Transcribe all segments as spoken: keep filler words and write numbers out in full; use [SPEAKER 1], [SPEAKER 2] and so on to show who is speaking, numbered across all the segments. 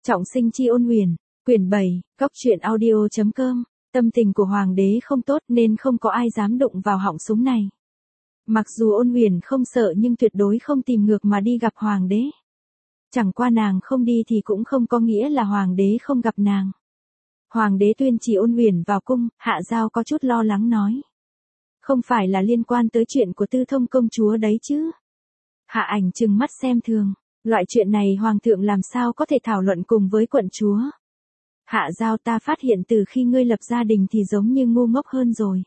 [SPEAKER 1] Trọng sinh chi ôn huyền, quyển bảy, góc truyện audio chấm com. Tâm tình của hoàng đế không tốt nên không có ai dám đụng vào họng súng này. Mặc dù ôn huyền không sợ nhưng tuyệt đối không tìm ngược mà đi gặp hoàng đế. Chẳng qua nàng không đi thì cũng không có nghĩa là hoàng đế không gặp nàng. Hoàng đế tuyên chỉ ôn huyền vào cung, Hạ Giao có chút lo lắng nói. Không phải là liên quan tới chuyện của Tư Thông công chúa đấy chứ? Hạ Ảnh trừng mắt xem thường. Loại chuyện này hoàng thượng làm sao có thể thảo luận cùng với quận chúa. Hạ Giao, ta phát hiện từ khi ngươi lập gia đình thì giống như ngu ngốc hơn rồi.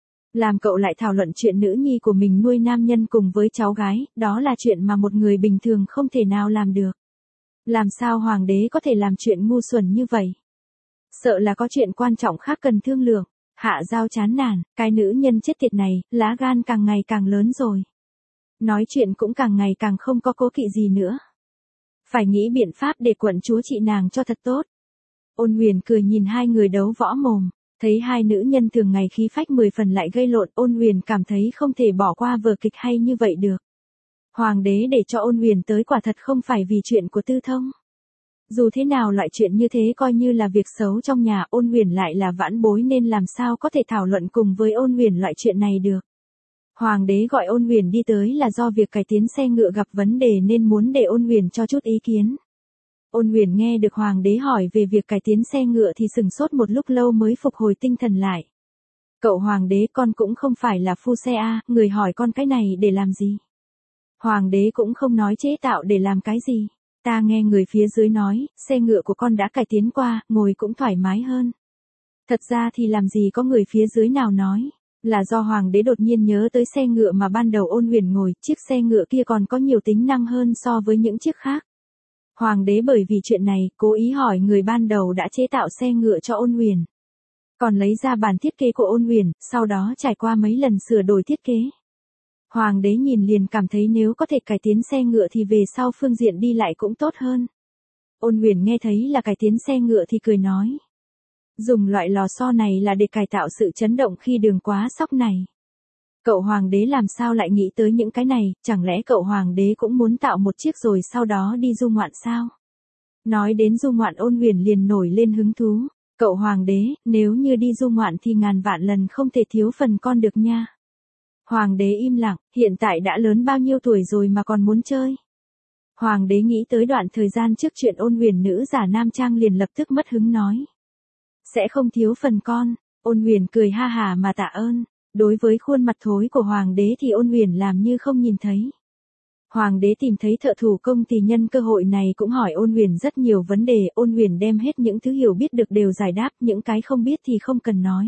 [SPEAKER 1] Làm cậu lại thảo luận chuyện nữ nhi của mình nuôi nam nhân cùng với cháu gái, đó là chuyện mà một người bình thường không thể nào làm được. Làm sao hoàng đế có thể làm chuyện ngu xuẩn như vậy? Sợ là có chuyện quan trọng khác cần thương lượng. Hạ Giao chán nản, cái nữ nhân chết tiệt này, lá gan càng ngày càng lớn rồi. Nói chuyện cũng càng ngày càng không có cố kỵ gì nữa. Phải nghĩ biện pháp để quận chúa trị nàng cho thật tốt. Ôn huyền cười nhìn hai người đấu võ mồm, thấy hai nữ nhân thường ngày khí phách mười phần lại gây lộn, ôn huyền cảm thấy không thể bỏ qua vở kịch hay như vậy được. Hoàng đế để cho ôn huyền tới quả thật không phải vì chuyện của Tư Thông. Dù thế nào loại chuyện như thế coi như là việc xấu trong nhà, ôn huyền lại là vãn bối nên làm sao có thể thảo luận cùng với ôn huyền loại chuyện này được. Hoàng đế gọi ôn huyền đi tới là do việc cải tiến xe ngựa gặp vấn đề nên muốn để ôn huyền cho chút ý kiến. Ôn huyền nghe được hoàng đế hỏi về việc cải tiến xe ngựa thì sừng sốt một lúc lâu mới phục hồi tinh thần lại. Cậu hoàng đế, con cũng không phải là phu xe a, người hỏi con cái này để làm gì? Hoàng đế cũng không nói chế tạo để làm cái gì. Ta nghe người phía dưới nói, xe ngựa của con đã cải tiến qua, ngồi cũng thoải mái hơn. Thật ra thì làm gì có người phía dưới nào nói. Là do hoàng đế đột nhiên nhớ tới xe ngựa mà ban đầu ôn huyền ngồi, chiếc xe ngựa kia còn có nhiều tính năng hơn so với những chiếc khác. Hoàng đế bởi vì chuyện này, cố ý hỏi người ban đầu đã chế tạo xe ngựa cho ôn huyền. Còn lấy ra bản thiết kế của ôn huyền, sau đó trải qua mấy lần sửa đổi thiết kế. Hoàng đế nhìn liền cảm thấy nếu có thể cải tiến xe ngựa thì về sau phương diện đi lại cũng tốt hơn. Ôn huyền nghe thấy là cải tiến xe ngựa thì cười nói. Dùng loại lò xo này là để cải tạo sự chấn động khi đường quá sóc này. Cậu hoàng đế làm sao lại nghĩ tới những cái này, chẳng lẽ cậu hoàng đế cũng muốn tạo một chiếc rồi sau đó đi du ngoạn sao? Nói đến du ngoạn, ôn huyền liền nổi lên hứng thú. Cậu hoàng đế, nếu như đi du ngoạn thì ngàn vạn lần không thể thiếu phần con được nha. Hoàng đế im lặng, hiện tại đã lớn bao nhiêu tuổi rồi mà còn muốn chơi? Hoàng đế nghĩ tới đoạn thời gian trước chuyện ôn huyền nữ giả nam trang liền lập tức mất hứng nói. Sẽ không thiếu phần con. Ôn huyền cười ha hà mà tạ ơn. Đối với khuôn mặt thối của hoàng đế thì ôn huyền làm như không nhìn thấy. Hoàng đế tìm thấy thợ thủ công thì nhân cơ hội này cũng hỏi ôn huyền rất nhiều vấn đề, ôn huyền đem hết những thứ hiểu biết được đều giải đáp, những cái không biết thì không cần nói.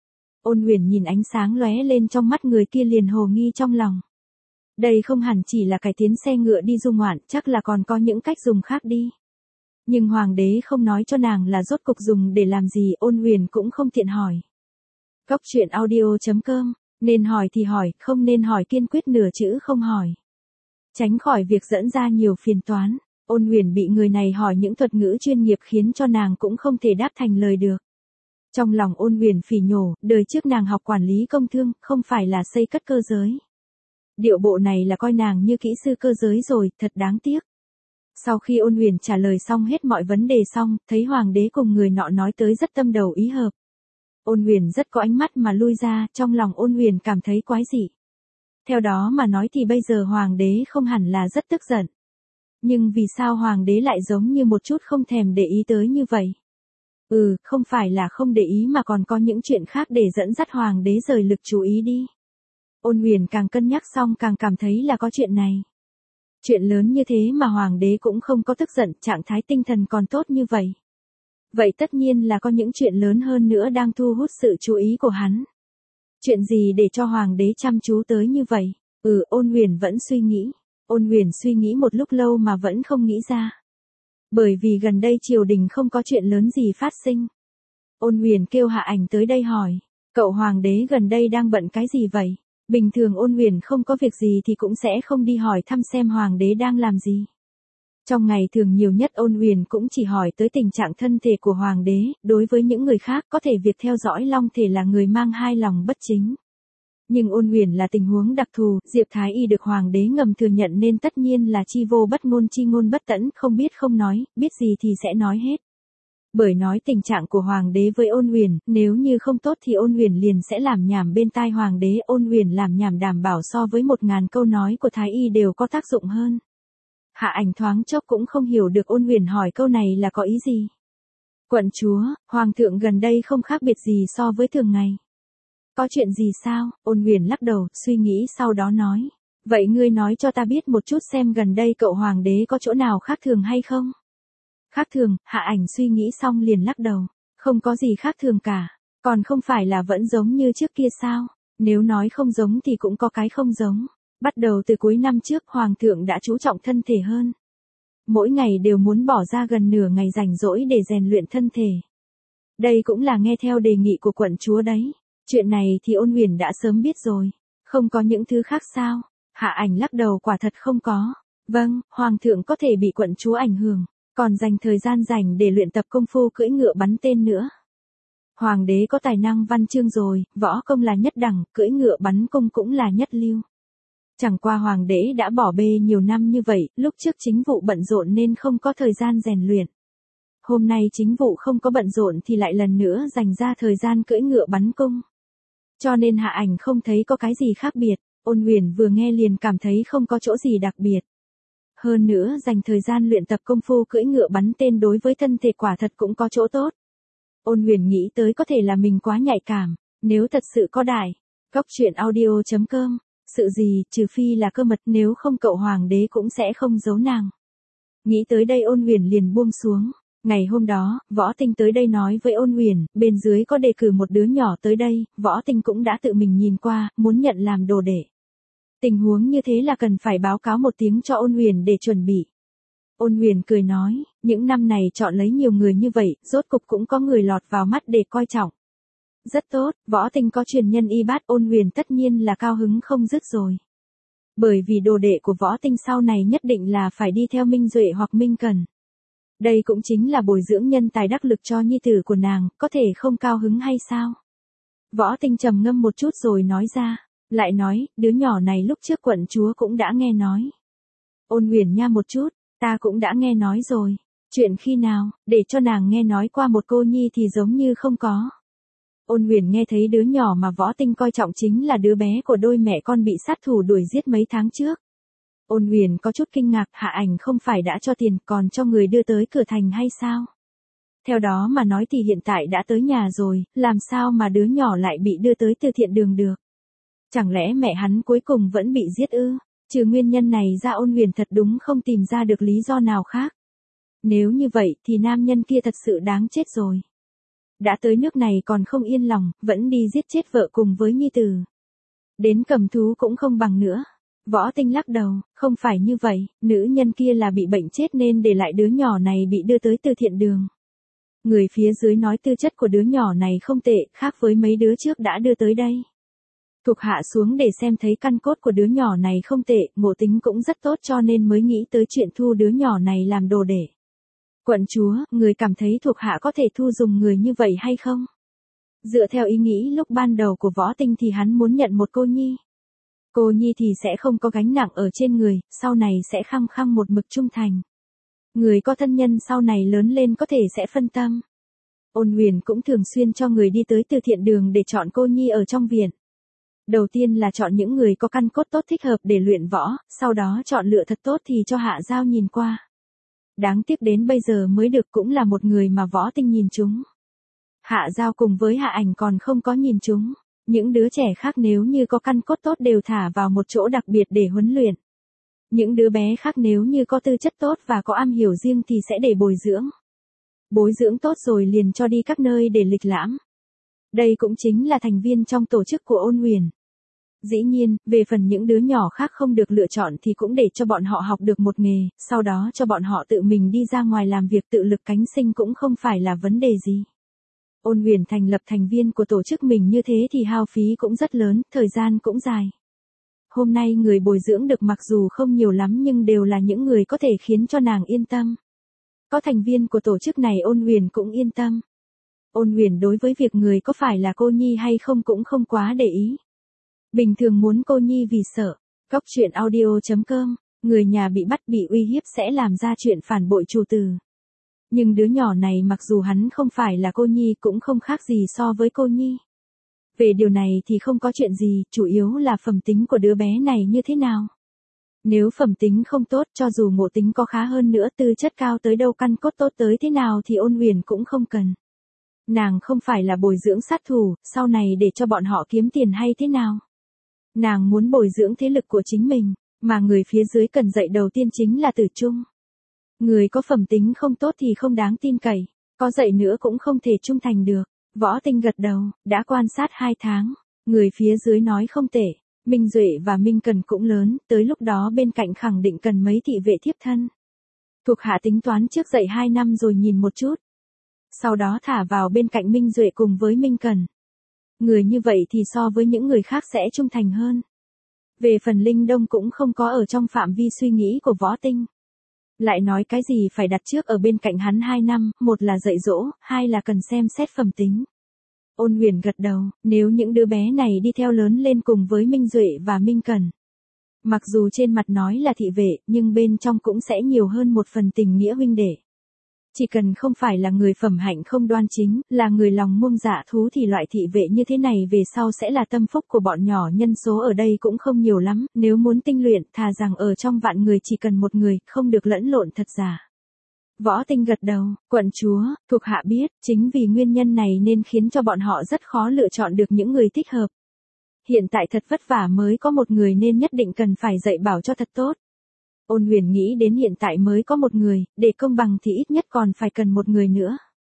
[SPEAKER 1] Ôn huyền nhìn ánh sáng lóe lên trong mắt người kia liền hồ nghi trong lòng. Đây không hẳn chỉ là cải tiến xe ngựa đi du ngoạn, chắc là còn có những cách dùng khác đi. Nhưng hoàng đế không nói cho nàng là rốt cục dùng để làm gì, ôn huyền cũng không tiện hỏi. Góc truyện audio chấm com, nên hỏi thì hỏi, không nên hỏi kiên quyết nửa chữ không hỏi. Tránh khỏi việc dẫn ra nhiều phiền toán, ôn huyền bị người này hỏi những thuật ngữ chuyên nghiệp khiến cho nàng cũng không thể đáp thành lời được. Trong lòng ôn huyền phỉ nhổ, đời trước nàng học quản lý công thương, không phải là xây cất cơ giới. Điệu bộ này là coi nàng như kỹ sư cơ giới rồi, thật đáng tiếc. Sau khi ôn huyền trả lời xong hết mọi vấn đề xong, thấy hoàng đế cùng người nọ nói tới rất tâm đầu ý hợp. Ôn huyền rất có ánh mắt mà lui ra, trong lòng ôn huyền cảm thấy quái dị. Theo đó mà nói thì bây giờ hoàng đế không hẳn là rất tức giận. Nhưng vì sao hoàng đế lại giống như một chút không thèm để ý tới như vậy? Ừ, không phải là không để ý mà còn có những chuyện khác để dẫn dắt hoàng đế rời lực chú ý đi. Ôn huyền càng cân nhắc xong càng cảm thấy là có chuyện này. Chuyện lớn như thế mà hoàng đế cũng không có tức giận, trạng thái tinh thần còn tốt như vậy. Vậy tất nhiên là có những chuyện lớn hơn nữa đang thu hút sự chú ý của hắn. Chuyện gì để cho hoàng đế chăm chú tới như vậy? Ừ, ôn huyền vẫn suy nghĩ. Ôn huyền suy nghĩ một lúc lâu mà vẫn không nghĩ ra. Bởi vì gần đây triều đình không có chuyện lớn gì phát sinh. Ôn huyền kêu Hạ Ảnh tới đây hỏi. Cậu hoàng đế gần đây đang bận cái gì vậy? Bình thường ôn huyền không có việc gì thì cũng sẽ không đi hỏi thăm xem hoàng đế đang làm gì. Trong ngày thường nhiều nhất ôn huyền cũng chỉ hỏi tới tình trạng thân thể của hoàng đế, đối với những người khác có thể việc theo dõi long thể là người mang hai lòng bất chính. Nhưng Ôn Huyền là tình huống đặc thù, Diệp Thái Y được hoàng đế ngầm thừa nhận nên tất nhiên là chi vô bất ngôn chi ngôn bất tẫn, không biết không nói, biết gì thì sẽ nói hết. Bởi nói tình trạng của hoàng đế với Ôn Huyền, nếu như không tốt thì Ôn Huyền liền sẽ làm nhảm bên tai hoàng đế, Ôn Huyền làm nhảm đảm bảo so với một ngàn câu nói của Thái Y đều có tác dụng hơn. Hạ Ảnh thoáng chốc cũng không hiểu được Ôn Huyền hỏi câu này là có ý gì. Quận chúa, hoàng thượng gần đây không khác biệt gì so với thường ngày. Có chuyện gì sao? Ôn Huyền lắc đầu, suy nghĩ sau đó nói. Vậy ngươi nói cho ta biết một chút xem gần đây cậu hoàng đế có chỗ nào khác thường hay không? Khác thường, Hạ Ảnh suy nghĩ xong liền lắc đầu. Không có gì khác thường cả. Còn không phải là vẫn giống như trước kia sao? Nếu nói không giống thì cũng có cái không giống. Bắt đầu từ cuối năm trước hoàng thượng đã chú trọng thân thể hơn. Mỗi ngày đều muốn bỏ ra gần nửa ngày rảnh rỗi để rèn luyện thân thể. Đây cũng là nghe theo đề nghị của quận chúa đấy. Chuyện này thì Ôn Huyền đã sớm biết rồi. Không có những thứ khác sao? Hạ Ảnh lắc đầu, quả thật không có. Vâng, hoàng thượng có thể bị quận chúa ảnh hưởng, còn dành thời gian rảnh để luyện tập công phu cưỡi ngựa bắn tên nữa. Hoàng đế có tài năng văn chương rồi, võ công là nhất đẳng, cưỡi ngựa bắn cung cũng là nhất lưu. Chẳng qua hoàng đế đã bỏ bê nhiều năm như vậy, lúc trước chính vụ bận rộn nên không có thời gian rèn luyện. Hôm nay chính vụ không có bận rộn thì lại lần nữa dành ra thời gian cưỡi ngựa bắn cung. Cho nên Hạ Ảnh không thấy có cái gì khác biệt, Ôn Huyền vừa nghe liền cảm thấy không có chỗ gì đặc biệt. Hơn nữa dành thời gian luyện tập công phu cưỡi ngựa bắn tên đối với thân thể quả thật cũng có chỗ tốt. Ôn Huyền nghĩ tới có thể là mình quá nhạy cảm, nếu thật sự có đại. Góc truyện audio chấm com, sự gì, trừ phi là cơ mật, nếu không cậu hoàng đế cũng sẽ không giấu nàng. Nghĩ tới đây Ôn Huyền liền buông xuống. Ngày hôm đó, Võ Tinh tới đây nói với Ôn Huyền, bên dưới có đề cử một đứa nhỏ tới đây, Võ Tinh cũng đã tự mình nhìn qua, muốn nhận làm đồ đệ. Tình huống như thế là cần phải báo cáo một tiếng cho Ôn Huyền để chuẩn bị. Ôn Huyền cười nói, những năm này chọn lấy nhiều người như vậy, rốt cục cũng có người lọt vào mắt để coi trọng. Rất tốt, Võ Tinh có truyền nhân y bát, Ôn Huyền tất nhiên là cao hứng không dứt rồi. Bởi vì đồ đệ của Võ Tinh sau này nhất định là phải đi theo Minh Duệ hoặc Minh Cần. Đây cũng chính là bồi dưỡng nhân tài đắc lực cho nhi tử của nàng, có thể không cao hứng hay sao? Võ Tinh trầm ngâm một chút rồi nói ra, lại nói, đứa nhỏ này lúc trước quận chúa cũng đã nghe nói. Ôn Huyền nha một chút, ta cũng đã nghe nói rồi. Chuyện khi nào, để cho nàng nghe nói qua một cô nhi thì giống như không có. Ôn Huyền nghe thấy đứa nhỏ mà Võ Tinh coi trọng chính là đứa bé của đôi mẹ con bị sát thủ đuổi giết mấy tháng trước. Ôn Huyền có chút kinh ngạc, Hạ Ảnh không phải đã cho tiền còn cho người đưa tới cửa thành hay sao? Theo đó mà nói thì hiện tại đã tới nhà rồi, làm sao mà đứa nhỏ lại bị đưa tới từ thiện đường được? Chẳng lẽ mẹ hắn cuối cùng vẫn bị giết ư? Trừ nguyên nhân này ra Ôn Huyền thật đúng không tìm ra được lý do nào khác. Nếu như vậy thì nam nhân kia thật sự đáng chết rồi. Đã tới nước này còn không yên lòng, vẫn đi giết chết vợ cùng với nhi tử. Đến cầm thú cũng không bằng nữa. Võ Tinh lắc đầu, không phải như vậy, nữ nhân kia là bị bệnh chết nên để lại đứa nhỏ này bị đưa tới từ thiện đường. Người phía dưới nói tư chất của đứa nhỏ này không tệ, khác với mấy đứa trước đã đưa tới đây. Thuộc hạ xuống để xem thấy căn cốt của đứa nhỏ này không tệ, ngộ tính cũng rất tốt cho nên mới nghĩ tới chuyện thu đứa nhỏ này làm đồ để. Quận chúa, người cảm thấy thuộc hạ có thể thu dùng người như vậy hay không? Dựa theo ý nghĩ lúc ban đầu của Võ Tinh thì hắn muốn nhận một cô nhi. Cô nhi thì sẽ không có gánh nặng ở trên người, sau này sẽ khăng khăng một mực trung thành. Người có thân nhân sau này lớn lên có thể sẽ phân tâm. Ôn Huyền cũng thường xuyên cho người đi tới từ thiện đường để chọn cô nhi ở trong viện. Đầu tiên là chọn những người có căn cốt tốt thích hợp để luyện võ, sau đó chọn lựa thật tốt thì cho Hạ Giao nhìn qua. Đáng tiếc đến bây giờ mới được cũng là một người mà Võ Tinh nhìn chúng. Hạ Giao cùng với Hạ Ảnh còn không có nhìn chúng. Những đứa trẻ khác nếu như có căn cốt tốt đều thả vào một chỗ đặc biệt để huấn luyện. Những đứa bé khác nếu như có tư chất tốt và có am hiểu riêng thì sẽ để bồi dưỡng. Bồi dưỡng tốt rồi liền cho đi các nơi để lịch lãm. Đây cũng chính là thành viên trong tổ chức của Ôn Huyền. Dĩ nhiên, về phần những đứa nhỏ khác không được lựa chọn thì cũng để cho bọn họ học được một nghề, sau đó cho bọn họ tự mình đi ra ngoài làm việc tự lực cánh sinh cũng không phải là vấn đề gì. Ôn Huyền thành lập thành viên của tổ chức mình như thế thì hao phí cũng rất lớn, thời gian cũng dài. Hôm nay người bồi dưỡng được mặc dù không nhiều lắm nhưng đều là những người có thể khiến cho nàng yên tâm. Có thành viên của tổ chức này Ôn Huyền cũng yên tâm. Ôn Huyền đối với việc người có phải là cô nhi hay không cũng không quá để ý. Bình thường muốn cô nhi vì sợ. Cóc truyện audio chấm com, người nhà bị bắt bị uy hiếp sẽ làm ra chuyện phản bội chủ tử. Nhưng đứa nhỏ này mặc dù hắn không phải là cô nhi cũng không khác gì so với cô nhi. Về điều này thì không có chuyện gì, chủ yếu là phẩm tính của đứa bé này như thế nào. Nếu phẩm tính không tốt, cho dù ngộ tính có khá hơn nữa, tư chất cao tới đâu, căn cốt tốt tới thế nào thì Ôn Huyền cũng không cần. Nàng không phải là bồi dưỡng sát thủ, sau này để cho bọn họ kiếm tiền hay thế nào. Nàng muốn bồi dưỡng thế lực của chính mình, mà người phía dưới cần dạy đầu tiên chính là Tử Trung. Người có phẩm tính không tốt thì không đáng tin cậy, có dạy nữa cũng không thể trung thành được. Võ Tinh gật đầu, đã quan sát hai tháng, người phía dưới nói không tệ. Minh Duệ và Minh Cần cũng lớn, tới lúc đó bên cạnh khẳng định cần mấy thị vệ thiếp thân. Thuộc hạ tính toán trước dạy hai năm rồi nhìn một chút. Sau đó thả vào bên cạnh Minh Duệ cùng với Minh Cần. Người như vậy thì so với những người khác sẽ trung thành hơn. Về phần Linh Đông cũng không có ở trong phạm vi suy nghĩ của Võ Tinh. Lại nói cái gì phải đặt trước ở bên cạnh hắn hai năm, một là dạy dỗ, hai là cần xem xét phẩm tính. Ôn Huyền gật đầu, nếu những đứa bé này đi theo lớn lên cùng với Minh Duệ và Minh Cần. Mặc dù trên mặt nói là thị vệ, nhưng bên trong cũng sẽ nhiều hơn một phần tình nghĩa huynh đệ. Chỉ cần không phải là người phẩm hạnh không đoan chính, là người lòng muông dạ thú thì loại thị vệ như thế này về sau sẽ là tâm phúc của bọn nhỏ. Nhân số ở đây cũng không nhiều lắm, nếu muốn tinh luyện, thà rằng ở trong vạn người chỉ cần một người, không được lẫn lộn thật giả. Võ Tinh gật đầu, quận chúa, thuộc hạ biết, chính vì nguyên nhân này nên khiến cho bọn họ rất khó lựa chọn được những người thích hợp. Hiện tại thật vất vả mới có một người nên nhất định cần phải dạy bảo cho thật tốt. Ôn Huyền nghĩ đến hiện tại mới có một người, để công bằng thì ít nhất còn phải cần một người nữa.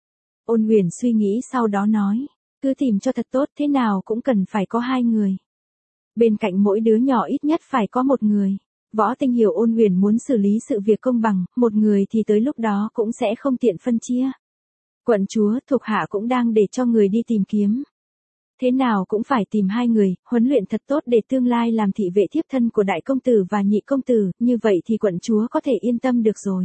[SPEAKER 1] Ôn Huyền suy nghĩ sau đó nói, cứ tìm cho thật tốt, thế nào cũng cần phải có hai người. Bên cạnh mỗi đứa nhỏ ít nhất phải có một người. Võ Tinh hiểu Ôn Huyền muốn xử lý sự việc công bằng, một người thì tới lúc đó cũng sẽ không tiện phân chia. Quận chúa, thuộc hạ cũng đang để cho người đi tìm kiếm. Thế nào cũng phải tìm hai người, huấn luyện thật tốt để tương lai làm thị vệ thiếp thân của đại công tử và nhị công tử, như vậy thì quận chúa có thể yên tâm được rồi.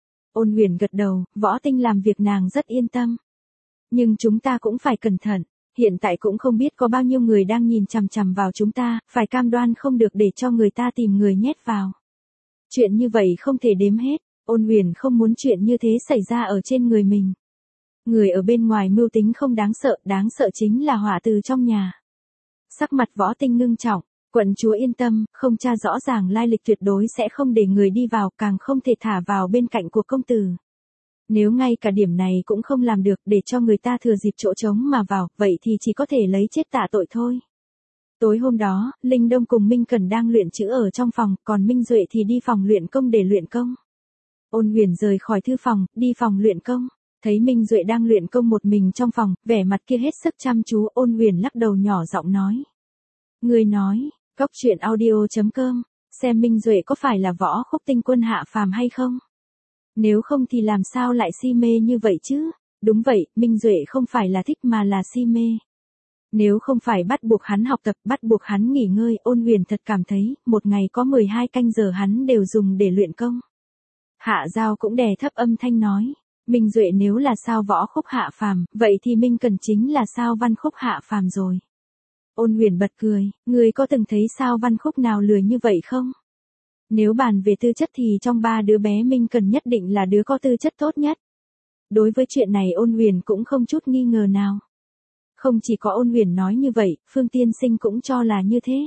[SPEAKER 1] Ôn Huyền gật đầu, Võ Tinh làm việc nàng rất yên tâm. Nhưng chúng ta cũng phải cẩn thận, hiện tại cũng không biết có bao nhiêu người đang nhìn chằm chằm vào chúng ta, phải cam đoan không được để cho người ta tìm người nhét vào. Chuyện như vậy không thể đếm hết, Ôn Huyền không muốn chuyện như thế xảy ra ở trên người mình. Người ở bên ngoài mưu tính không đáng sợ, đáng sợ chính là họa từ trong nhà. Sắc mặt Võ Tinh ngưng trọng, quận chúa yên tâm, không tra rõ ràng lai lịch tuyệt đối sẽ không để người đi vào, càng không thể thả vào bên cạnh của công tử. Nếu ngay cả điểm này cũng không làm được để cho người ta thừa dịp chỗ trống mà vào, vậy thì chỉ có thể lấy chết tạ tội thôi. Tối hôm đó, Linh Đông cùng Minh Cần đang luyện chữ ở trong phòng, còn Minh Duệ thì đi phòng luyện công để luyện công. Ôn Huyền rời khỏi thư phòng, đi phòng luyện công. Thấy Minh Duệ đang luyện công một mình trong phòng, vẻ mặt kia hết sức chăm chú, Ôn Huyền lắc đầu nhỏ giọng nói. Người nói, cóc truyện audio chấm com, xem Minh Duệ có phải là Võ Khúc tinh quân hạ phàm hay không? Nếu không thì làm sao lại si mê như vậy chứ? Đúng vậy, Minh Duệ không phải là thích mà là si mê. Nếu không phải bắt buộc hắn học tập, bắt buộc hắn nghỉ ngơi, Ôn Huyền thật cảm thấy, một ngày có mười hai canh giờ hắn đều dùng để luyện công. Hạ Giao cũng đè thấp âm thanh nói. Minh Duệ nếu là sao Võ Khúc hạ phàm, vậy thì Minh Cần chính là sao Văn Khúc hạ phàm rồi. Ôn Huyền bật cười, người có từng thấy sao Văn Khúc nào lười như vậy không? Nếu bàn về tư chất thì trong ba đứa bé Minh Cần nhất định là đứa có tư chất tốt nhất. Đối với chuyện này Ôn Huyền cũng không chút nghi ngờ nào. Không chỉ có Ôn Huyền nói như vậy, Phương Tiên Sinh cũng cho là như thế.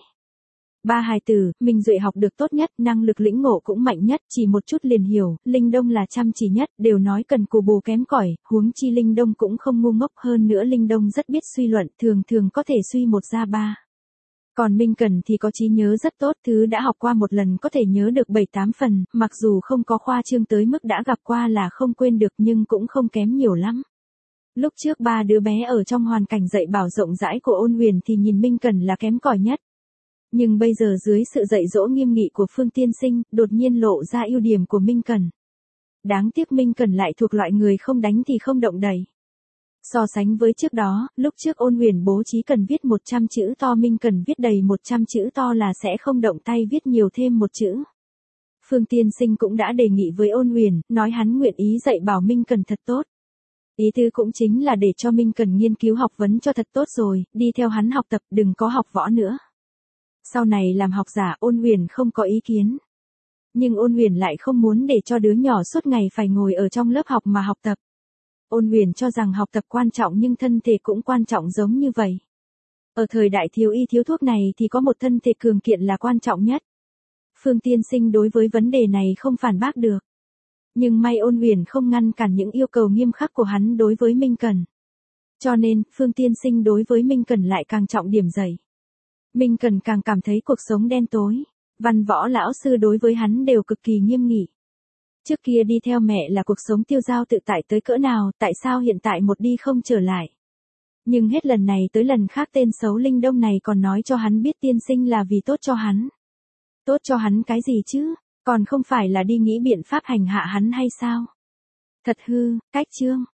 [SPEAKER 1] Ba hài tử, Minh Duệ học được tốt nhất, năng lực lĩnh ngộ cũng mạnh nhất, chỉ một chút liền hiểu, Linh Đông là chăm chỉ nhất, đều nói cần cù bù kém cỏi, huống chi Linh Đông cũng không ngu ngốc, hơn nữa Linh Đông rất biết suy luận, thường thường có thể suy một ra ba. Còn Minh Cần thì có trí nhớ rất tốt, thứ đã học qua một lần có thể nhớ được bảy tám phần, mặc dù không có khoa trương tới mức đã gặp qua là không quên được nhưng cũng không kém nhiều lắm. Lúc trước ba đứa bé ở trong hoàn cảnh dạy bảo rộng rãi của Ôn Huyền thì nhìn Minh Cần là kém cỏi nhất. Nhưng bây giờ dưới sự dạy dỗ nghiêm nghị của Phương Tiên Sinh, đột nhiên lộ ra ưu điểm của Minh Cần. Đáng tiếc Minh Cần lại thuộc loại người không đánh thì không động đậy. So sánh với trước đó, lúc trước Ôn Huyền bố trí cần viết một trăm chữ to, Minh Cần viết đầy một trăm chữ to là sẽ không động tay viết nhiều thêm một chữ. Phương Tiên Sinh cũng đã đề nghị với Ôn Huyền, nói hắn nguyện ý dạy bảo Minh Cần thật tốt. Ý tứ cũng chính là để cho Minh Cần nghiên cứu học vấn cho thật tốt rồi, đi theo hắn học tập, đừng có học võ nữa. Sau này làm học giả Ôn Huyền không có ý kiến. Nhưng Ôn Huyền lại không muốn để cho đứa nhỏ suốt ngày phải ngồi ở trong lớp học mà học tập. Ôn Huyền cho rằng học tập quan trọng nhưng thân thể cũng quan trọng giống như vậy. Ở thời đại thiếu y thiếu thuốc này thì có một thân thể cường kiện là quan trọng nhất. Phương Tiên Sinh đối với vấn đề này không phản bác được. Nhưng may Ôn Huyền không ngăn cản những yêu cầu nghiêm khắc của hắn đối với Minh Cần. Cho nên, Phương Tiên Sinh đối với Minh Cần lại càng trọng điểm dày. Minh Cần càng cảm thấy cuộc sống đen tối. Văn Võ lão sư đối với hắn đều cực kỳ nghiêm nghị. Trước kia đi theo mẹ là cuộc sống tiêu dao tự tại tới cỡ nào, tại sao hiện tại một đi không trở lại. Nhưng hết lần này tới lần khác tên xấu Linh Đông này còn nói cho hắn biết tiên sinh là vì tốt cho hắn. Tốt cho hắn cái gì chứ, còn không phải là đi nghĩ biện pháp hành hạ hắn hay sao? Thật hư, cách chương.